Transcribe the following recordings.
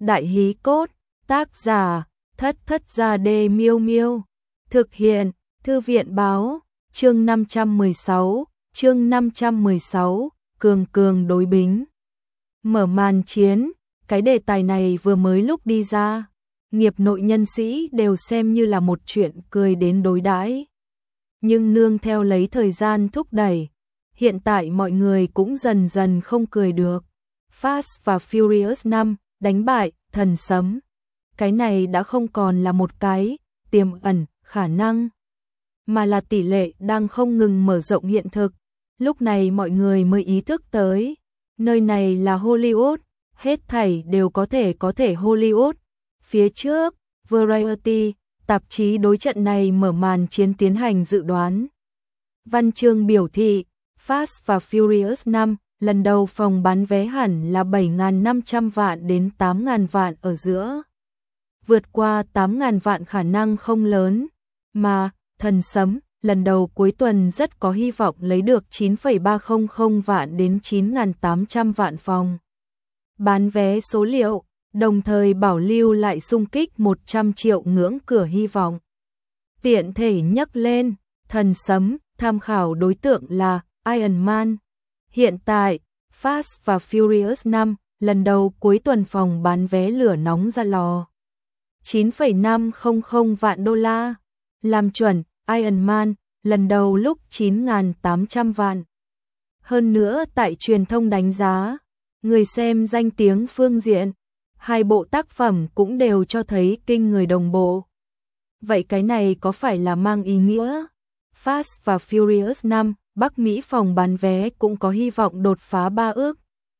Đại hí cốt, tác giả, Thất Thất Gia Đê Miêu Miêu. Thực hiện, Thư viện báo, chương 516, Cường Cường đối bính. Mở màn chiến, cái đề tài này vừa mới lúc đi ra, nghiệp nội nhân sĩ đều xem như là một chuyện cười đến đối đãi. Nhưng nương theo lấy thời gian thúc đẩy, hiện tại mọi người cũng dần dần không cười được. Fast và Furious 5 đánh bại thần sấm. Cái này đã không còn là một cái tiềm ẩn khả năng, mà là tỷ lệ đang không ngừng mở rộng hiện thực. Lúc này mọi người mới ý thức tới, nơi này là Hollywood, hết thảy đều có thể Hollywood. Phía trước, Variety, tạp chí đối trận này mở màn chiến tiến hành dự đoán. Văn chương biểu thị, Fast và Furious 5, lần đầu phòng bán vé hẳn là 7.500 vạn đến 8.000 vạn ở giữa. Vượt qua 8.000 vạn khả năng không lớn, mà thần sấm lần đầu cuối tuần rất có hy vọng lấy được 9,300 vạn đến 9.800 vạn phòng bán vé số liệu, đồng thời bảo lưu lại xung kích 100 triệu ngưỡng cửa hy vọng. Tiện thể nhắc lên, thần sấm, tham khảo đối tượng là Iron Man. Hiện tại, Fast và Furious 5, lần đầu cuối tuần phòng bán vé lửa nóng ra lò. 9,500 vạn đô la. Làm chuẩn, Iron Man, lần đầu lúc 9.800 vạn. Hơn nữa tại truyền thông đánh giá, người xem danh tiếng phương diện, hai bộ tác phẩm cũng đều cho thấy kinh người đồng bộ. Vậy cái này có phải là mang ý nghĩa Fast và Furious 5, Bắc Mỹ phòng bán vé cũng có hy vọng đột phá 3 ước.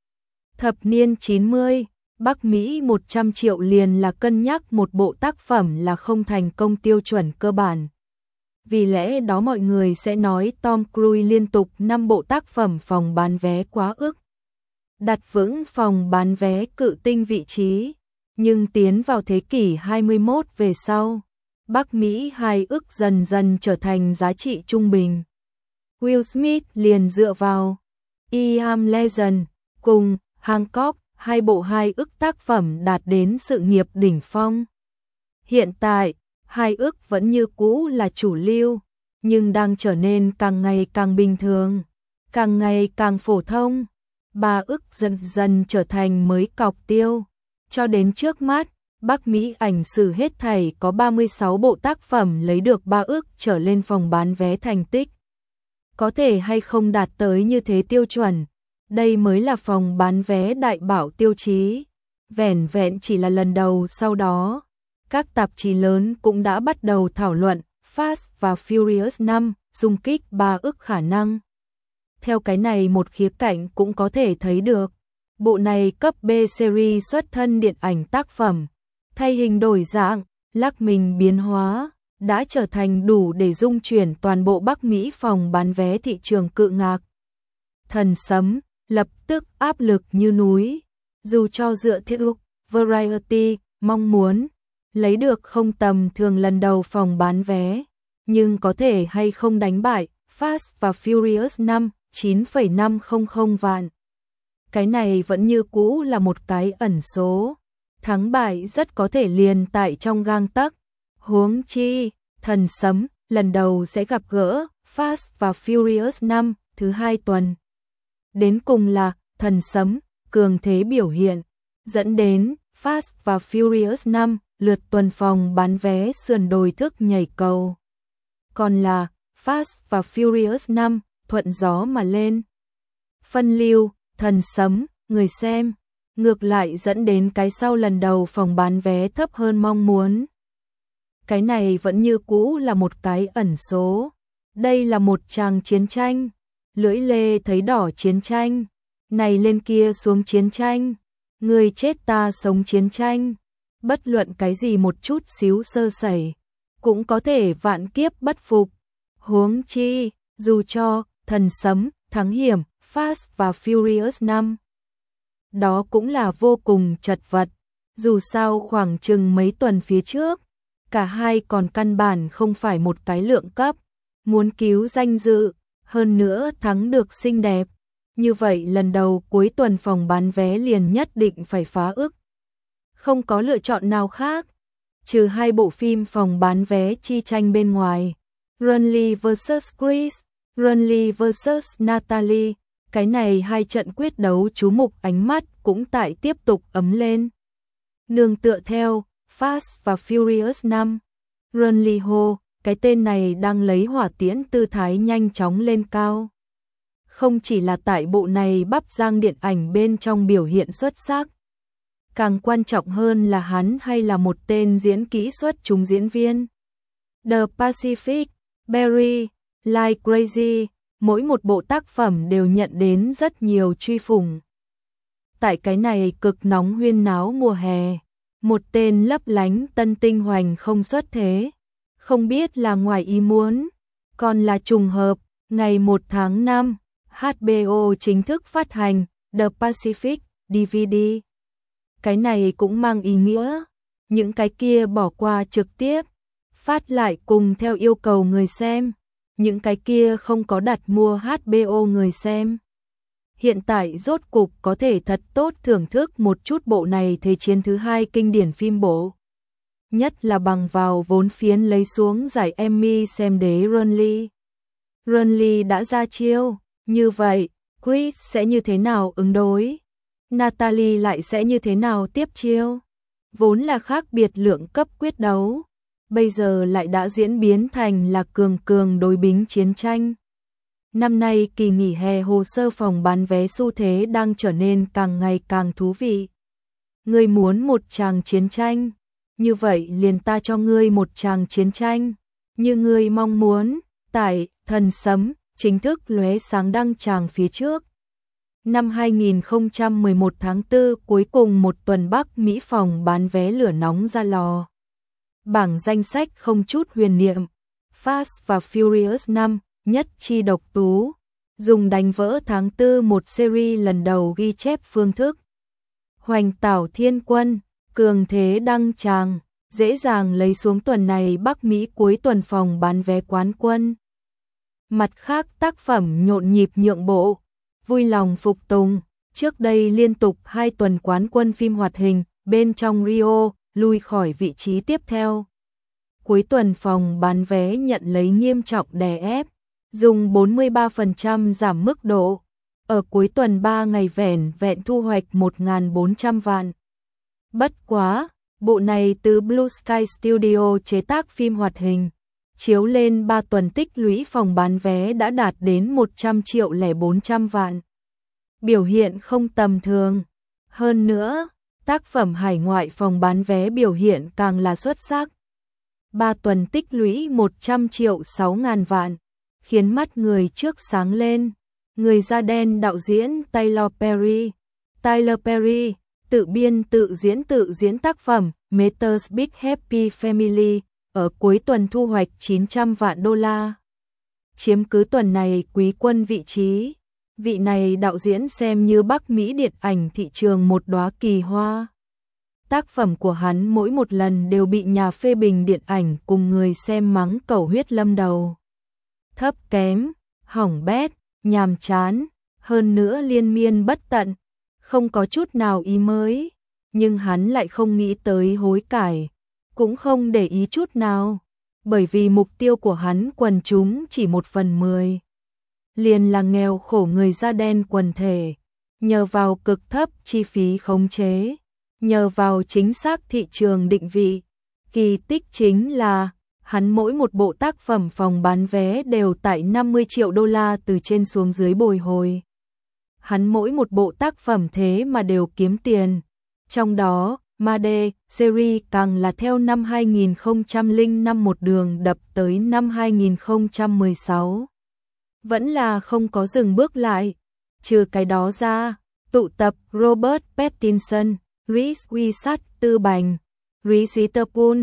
Thập niên 90, Bắc Mỹ 100 triệu liền là cân nhắc một bộ tác phẩm là không thành công tiêu chuẩn cơ bản. Vì lẽ đó mọi người sẽ nói Tom Cruise liên tục 5 bộ tác phẩm phòng bán vé quá ước, đặt vững phòng bán vé cự tinh vị trí. Nhưng tiến vào thế kỷ 21 về sau, Bắc Mỹ 2 ước dần dần trở thành giá trị trung bình. Will Smith liền dựa vào I Am Legend cùng Hancock, hai bộ 2 ước tác phẩm đạt đến sự nghiệp đỉnh phong. Hiện tại, 2 ước vẫn như cũ là chủ lưu, nhưng đang trở nên càng ngày càng bình thường, càng ngày càng phổ thông. 3 ước dần dần trở thành mới cọc tiêu. Cho đến trước mắt, Bắc Mỹ ảnh sử hết thảy có 36 bộ tác phẩm lấy được 3 ước trở lên phòng bán vé thành tích. Có thể hay không đạt tới như thế tiêu chuẩn, đây mới là phòng bán vé đại bảo tiêu chí. Vẻn vẹn chỉ là lần đầu sau đó, các tạp chí lớn cũng đã bắt đầu thảo luận Fast và Furious 5 xung kích 3 ước khả năng. Theo cái này một khía cạnh cũng có thể thấy được, bộ này cấp B series xuất thân điện ảnh tác phẩm, thay hình đổi dạng, lắc mình biến hóa, đã trở thành đủ để dung chuyển toàn bộ Bắc Mỹ phòng bán vé thị trường cự ngạc. Thần sấm, lập tức áp lực như núi, dù cho dựa theo Variety mong muốn lấy được không tầm thường lần đầu phòng bán vé, nhưng có thể hay không đánh bại Fast và Furious 5, 9,500 vạn. Cái này vẫn như cũ là một cái ẩn số, thắng bại rất có thể liền tại trong gang tấc. Huống chi, thần sấm lần đầu sẽ gặp gỡ Fast và Furious 5 thứ 2 tuần. Đến cùng là thần sấm cường thế biểu hiện, dẫn đến Fast và Furious 5 lượt tuần phòng bán vé sườn đồi thức nhảy cầu. Còn là Fast và Furious 5 thuận gió mà lên. Phân lưu, thần sấm, người xem, ngược lại dẫn đến cái sau lần đầu phòng bán vé thấp hơn mong muốn. Cái này vẫn như cũ là một cái ẩn số. Đây là một tràng chiến tranh, lưỡi lê thấy đỏ chiến tranh, này lên kia xuống chiến tranh, người chết ta sống chiến tranh. Bất luận cái gì một chút xíu sơ sẩy, cũng có thể vạn kiếp bất phục. Huống chi, dù cho thần sấm thắng hiểm Fast và Furious 5, đó cũng là vô cùng chật vật. Dù sao khoảng chừng mấy tuần phía trước, cả hai còn căn bản không phải một cái lượng cấp, muốn cứu danh dự, hơn nữa thắng được xinh đẹp. Như vậy lần đầu cuối tuần phòng bán vé liền nhất định phải phá ức. Không có lựa chọn nào khác, trừ hai bộ phim phòng bán vé chi tranh bên ngoài. Renly vs Chris, Renly vs Natalie. Cái này hai trận quyết đấu chú mục ánh mắt cũng tại tiếp tục ấm lên. Nương tựa theo Fast và Furious 5. Renly hô, cái tên này đang lấy hỏa tiễn tư thái nhanh chóng lên cao. Không chỉ là tại bộ này bắp rang điện ảnh bên trong biểu hiện xuất sắc. Càng quan trọng hơn là hắn hay là một tên diễn kỹ xuất chúng diễn viên. The Pacific, Barry, Like Crazy, mỗi một bộ tác phẩm đều nhận đến rất nhiều truy phủng. Tại cái này cực nóng huyên náo mùa hè, một tên lấp lánh tân tinh hoành không xuất thế. Không biết là ngoài ý muốn, còn là trùng hợp, ngày 1 tháng 5, HBO chính thức phát hành The Pacific DVD. Cái này cũng mang ý nghĩa, những cái kia bỏ qua trực tiếp, phát lại cùng theo yêu cầu người xem, những cái kia không có đặt mua HBO người xem. Hiện tại rốt cục có thể thật tốt thưởng thức một chút bộ này Thế chiến thứ hai kinh điển phim bộ. Nhất là bằng vào vốn phiến lấy xuống giải Emmy xem đế Renly. Renly đã ra chiêu, như vậy, Chris sẽ như thế nào ứng đối? Natalie lại sẽ như thế nào tiếp chiêu? Vốn là khác biệt lượng cấp quyết đấu, bây giờ lại đã diễn biến thành là cường cường đối bính chiến tranh. Năm nay kỳ nghỉ hè hồ sơ phòng bán vé xu thế đang trở nên càng ngày càng thú vị. Ngươi muốn một tràng chiến tranh, như vậy liền ta cho ngươi một tràng chiến tranh, như ngươi mong muốn, tại Thần Sấm chính thức lóe sáng đăng tràng phía trước. Năm 2011 tháng 4 cuối cùng một tuần Bắc Mỹ phòng bán vé lửa nóng ra lò. Bảng danh sách không chút huyền niệm, Fast và Furious 5, nhất chi độc tú, dùng đánh vỡ tháng 4 một series lần đầu ghi chép phương thức. Hoành tảo thiên quân, cường thế đăng tràng, dễ dàng lấy xuống tuần này Bắc Mỹ cuối tuần phòng bán vé quán quân. Mặt khác tác phẩm nhộn nhịp nhượng bộ, vui lòng phục tùng, trước đây liên tục 2 tuần quán quân phim hoạt hình, bên trong Rio, lui khỏi vị trí tiếp theo. Cuối tuần phòng bán vé nhận lấy nghiêm trọng đè ép, dùng 43% giảm mức độ. Ở cuối tuần 3 ngày vẻn vẹn thu hoạch 1.400 vạn. Bất quá, bộ này từ Blue Sky Studio chế tác phim hoạt hình, chiếu lên 3 tuần tích lũy phòng bán vé đã đạt đến 100.400.000 vạn. Biểu hiện không tầm thường. Hơn nữa, tác phẩm hải ngoại phòng bán vé biểu hiện càng là xuất sắc. 3 tuần tích lũy 100.600.000 vạn, khiến mắt người trước sáng lên. Người da đen đạo diễn Tyler Perry, tự biên tự diễn tác phẩm Mr. Big Happy Family, ở cuối tuần thu hoạch 900 vạn đô la. Chiếm cứ tuần này quý quân vị trí. Vị này đạo diễn xem như Bắc Mỹ điện ảnh thị trường một đóa kỳ hoa. Tác phẩm của hắn mỗi một lần đều bị nhà phê bình điện ảnh cùng người xem mắng cẩu huyết lâm đầu. Thấp kém, hỏng bét, nhàm chán, hơn nữa liên miên bất tận, không có chút nào ý mới, nhưng hắn lại không nghĩ tới hối cải, cũng không để ý chút nào, bởi vì mục tiêu của hắn quần chúng chỉ 1/10. Liền là nghèo khổ người da đen quần thể, nhờ vào cực thấp chi phí khống chế, nhờ vào chính xác thị trường định vị. Kỳ tích chính là hắn mỗi một bộ tác phẩm phòng bán vé đều tại 50 triệu đô la từ trên xuống dưới bồi hồi. Hắn mỗi một bộ tác phẩm thế mà đều kiếm tiền. Trong đó, Made series càng là theo năm 2005 một đường đập tới năm 2016. Vẫn là không có dừng bước lại. Trừ cái đó ra, tụ tập Robert Pattinson, Reese Witherspoon, Reese Witherspoon,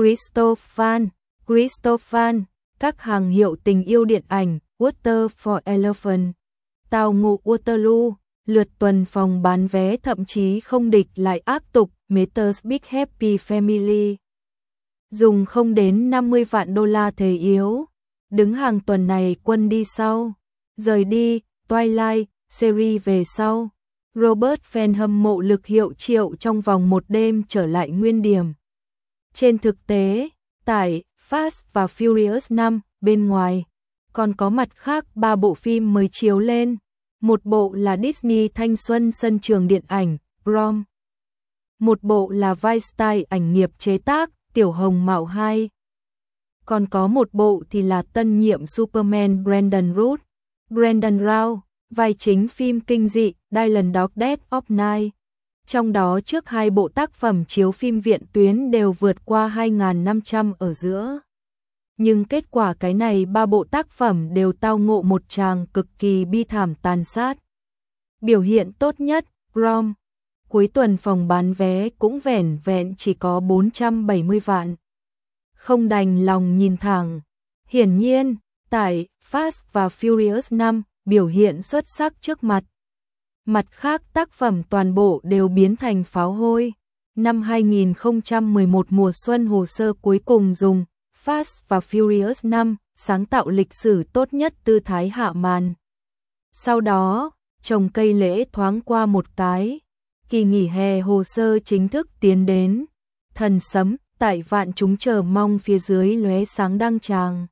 Christoph Waltz, các hàng hiệu tình yêu điện ảnh, Water for Elephant, Tàu ngụ Waterloo, lượt tuần phòng bán vé thậm chí không địch lại ác tục, Mr. Big Happy Family. Dùng không đến 50 vạn đô la thế yếu, đứng hàng tuần này quân đi sau, rời đi, Twilight, series về sau, Robert fan hâm mộ lực hiệu triệu trong vòng một đêm trở lại nguyên điểm. Trên thực tế, tại Fast và Furious 5 bên ngoài, còn có mặt khác 3 bộ phim mới chiếu lên. Một bộ là Disney thanh xuân sân trường điện ảnh, Prom. Một bộ là vai style ảnh nghiệp chế tác, Tiểu Hồng Mạo 2. Còn có một bộ thì là tân nhiệm Superman Brandon Root, Brandon Routh, vai chính phim kinh dị Dylan Dog Dead of Night. Trong đó trước 2 bộ tác phẩm chiếu phim viện tuyến đều vượt qua 2.500 ở giữa. Nhưng kết quả cái này 3 bộ tác phẩm đều tao ngộ một tràng cực kỳ bi thảm tàn sát. Biểu hiện tốt nhất, Prom. Cuối tuần phòng bán vé cũng vẻn vẹn chỉ có 470 vạn. Không đành lòng nhìn thẳng. Hiển nhiên, tại Fast và Furious 5 biểu hiện xuất sắc trước mặt. Mặt khác tác phẩm toàn bộ đều biến thành pháo hôi. Năm 2011 mùa xuân hồ sơ cuối cùng dùng Fast và Furious 5 sáng tạo lịch sử tốt nhất tư thái hạ màn. Sau đó, trồng cây lễ thoáng qua một cái. Kỳ nghỉ hè hồ sơ chính thức tiến đến. Thần sấm tại vạn chúng chờ mong phía dưới lóe sáng đăng tràng.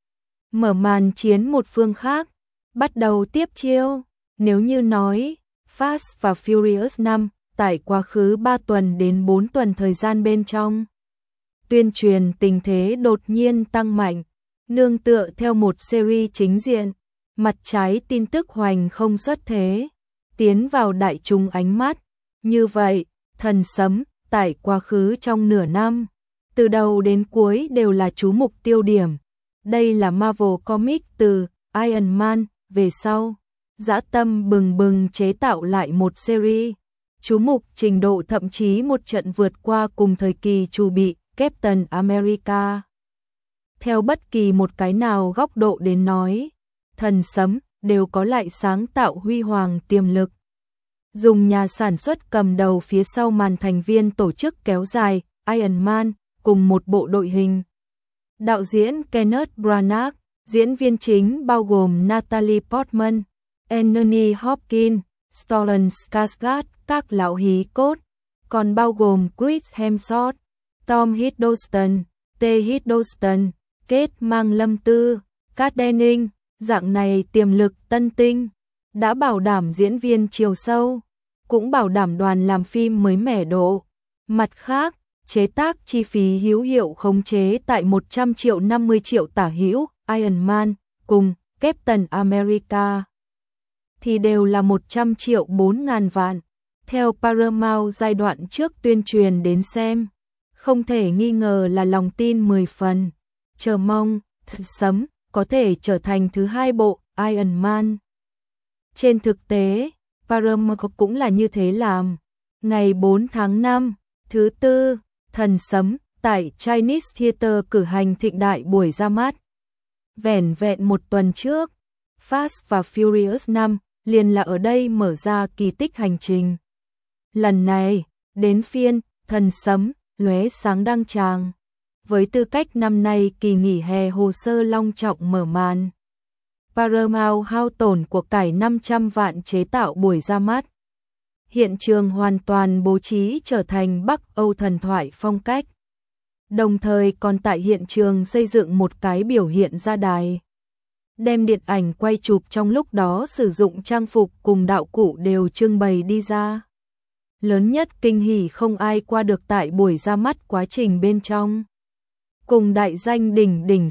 Mở màn chiến một phương khác, bắt đầu tiếp chiêu. Nếu như nói Fast và Furious 5 tại quá khứ 3 tuần đến 4 tuần thời gian bên trong, tuyên truyền tình thế đột nhiên tăng mạnh, nương tựa theo một series chính diện, mặt trái tin tức hoành không xuất thế, tiến vào đại chúng ánh mắt. Như vậy, thần sấm tại quá khứ trong nửa năm, từ đầu đến cuối đều là chú mục tiêu điểm. Đây là Marvel Comics từ Iron Man về sau, dã tâm bừng bừng chế tạo lại một series. Chú mục trình độ thậm chí một trận vượt qua cùng thời kỳ chu bị Captain America. Theo bất kỳ một cái nào góc độ đến nói, thần sấm đều có lại sáng tạo huy hoàng tiềm lực. Dùng nhà sản xuất cầm đầu phía sau màn thành viên tổ chức kéo dài, Iron Man, cùng một bộ đội hình. Đạo diễn Kenneth Branagh, diễn viên chính bao gồm Natalie Portman, Anthony Hopkins, Stellan Skarsgård, các lão hí cốt, còn bao gồm Chris Hemsworth, Tom Hiddleston, T. Hiddleston, Kate Mang Lâm Tư, Kat Dennings, dạng này tiềm lực tân tinh, đã bảo đảm diễn viên chiều sâu, cũng bảo đảm đoàn làm phim mới mẻ độ. Mặt khác, chế tác chi phí hữu hiệu khống chế tại 100 triệu 50 triệu tả hữu, Iron Man cùng Captain America thì đều là 100 triệu 4.000 vạn. Theo Paramount giai đoạn trước tuyên truyền đến xem, không thể nghi ngờ là lòng tin 10 phần. Chờ mong, sấm có thể trở thành thứ 2 bộ Iron Man. Trên thực tế, Paramount cũng là như thế làm. Ngày 4 tháng 5, thứ Tư, thần sấm tại Chinese Theater cử hành thịnh đại buổi ra mắt. Vẻn vẹn một tuần trước, Fast và Furious 5 liền là ở đây mở ra kỳ tích hành trình. Lần này, đến phiên thần sấm lóe sáng đăng tràng. Với tư cách năm nay kỳ nghỉ hè hồ sơ long trọng mở màn, Paramount hao tổn của cải 500 vạn chế tạo buổi ra mắt. Hiện trường hoàn toàn bố trí trở thành Bắc Âu thần thoại phong cách. Đồng thời còn tại hiện trường xây dựng một cái biểu hiện ra đài. Đem điện ảnh quay chụp trong lúc đó sử dụng trang phục cùng đạo cụ đều trưng bày đi ra. Lớn nhất kinh hỉ không ai qua được tại buổi ra mắt quá trình bên trong. Cùng đại danh đỉnh đỉnh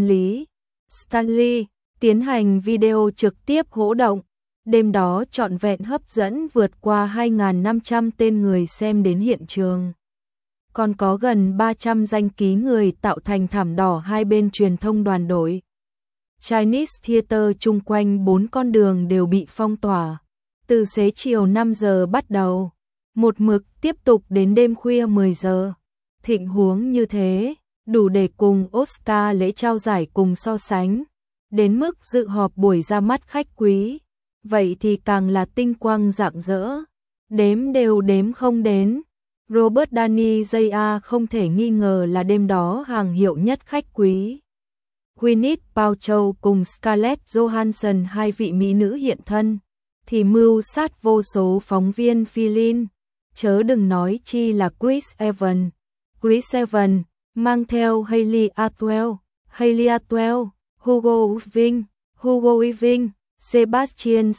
Stanley tiến hành video trực tiếp hỗ động. Đêm đó trọn vẹn hấp dẫn vượt qua 2.500 tên người xem đến hiện trường. Còn có gần 300 danh ký người tạo thành thảm đỏ hai bên truyền thông đoàn đội. Chinese Theater chung quanh 4 con đường đều bị phong tỏa. Từ xế chiều 5 giờ bắt đầu, một mực tiếp tục đến đêm khuya 10 giờ. Thịnh huống như thế, đủ để cùng Oscar lễ trao giải cùng so sánh. Đến mức dự họp buổi ra mắt khách quý, vậy thì càng là tinh quang rạng rỡ. Đếm đều đếm không đến. Robert Downey Jr. không thể nghi ngờ là đêm đó hàng hiệu nhất khách quý. Gwyneth Paltrow cùng Scarlett Johansson hai vị mỹ nữ hiện thân. thì mưu sát vô số phóng viên Philin, chớ đừng nói chi là Chris Evans. Chris Evans mang theo Hayley Atwell, Hugo Weaving, Sebastian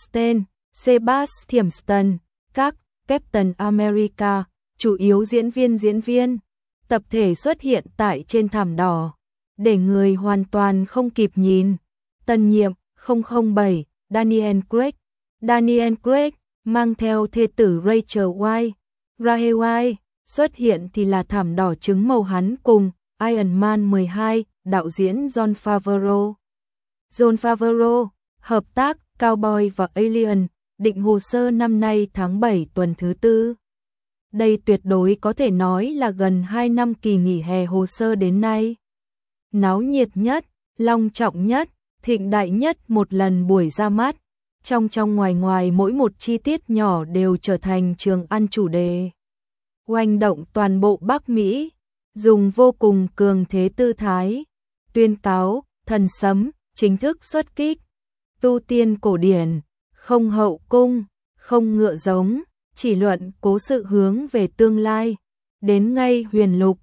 Stan, các Captain America, chủ yếu diễn viên, tập thể xuất hiện tại trên thảm đỏ, để người hoàn toàn không kịp nhìn. Tân nhiệm 007 Daniel Craig mang theo thê tử Rachel Weisz xuất hiện thì là thảm đỏ trứng màu hắn cùng Iron Man 12, đạo diễn Jon Favreau, hợp tác Cowboy và Alien, định hồ sơ năm nay tháng 7 tuần thứ 4. Đây tuyệt đối có thể nói là gần 2 năm kỳ nghỉ hè hồ sơ đến nay. Náo nhiệt nhất, long trọng nhất, thịnh đại nhất một lần buổi ra mắt. Trong ngoài mỗi một chi tiết nhỏ đều trở thành trường ăn chủ đề. Oanh động toàn bộ Bắc Mỹ, dùng vô cùng cường thế tư thái, tuyên cáo, thần sấm, chính thức xuất kích, tu tiên cổ điển, không hậu cung, không ngựa giống, chỉ luận cố sự hướng về tương lai, đến ngay huyền lục,